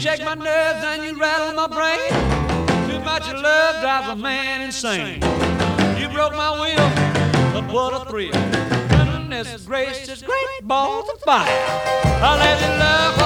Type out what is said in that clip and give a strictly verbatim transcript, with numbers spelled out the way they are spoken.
shake my nerves and you rattle my brain. Too much of love drives a man insane. You broke my will, but what a thrill. Goodness gracious, great balls of fire. I let you love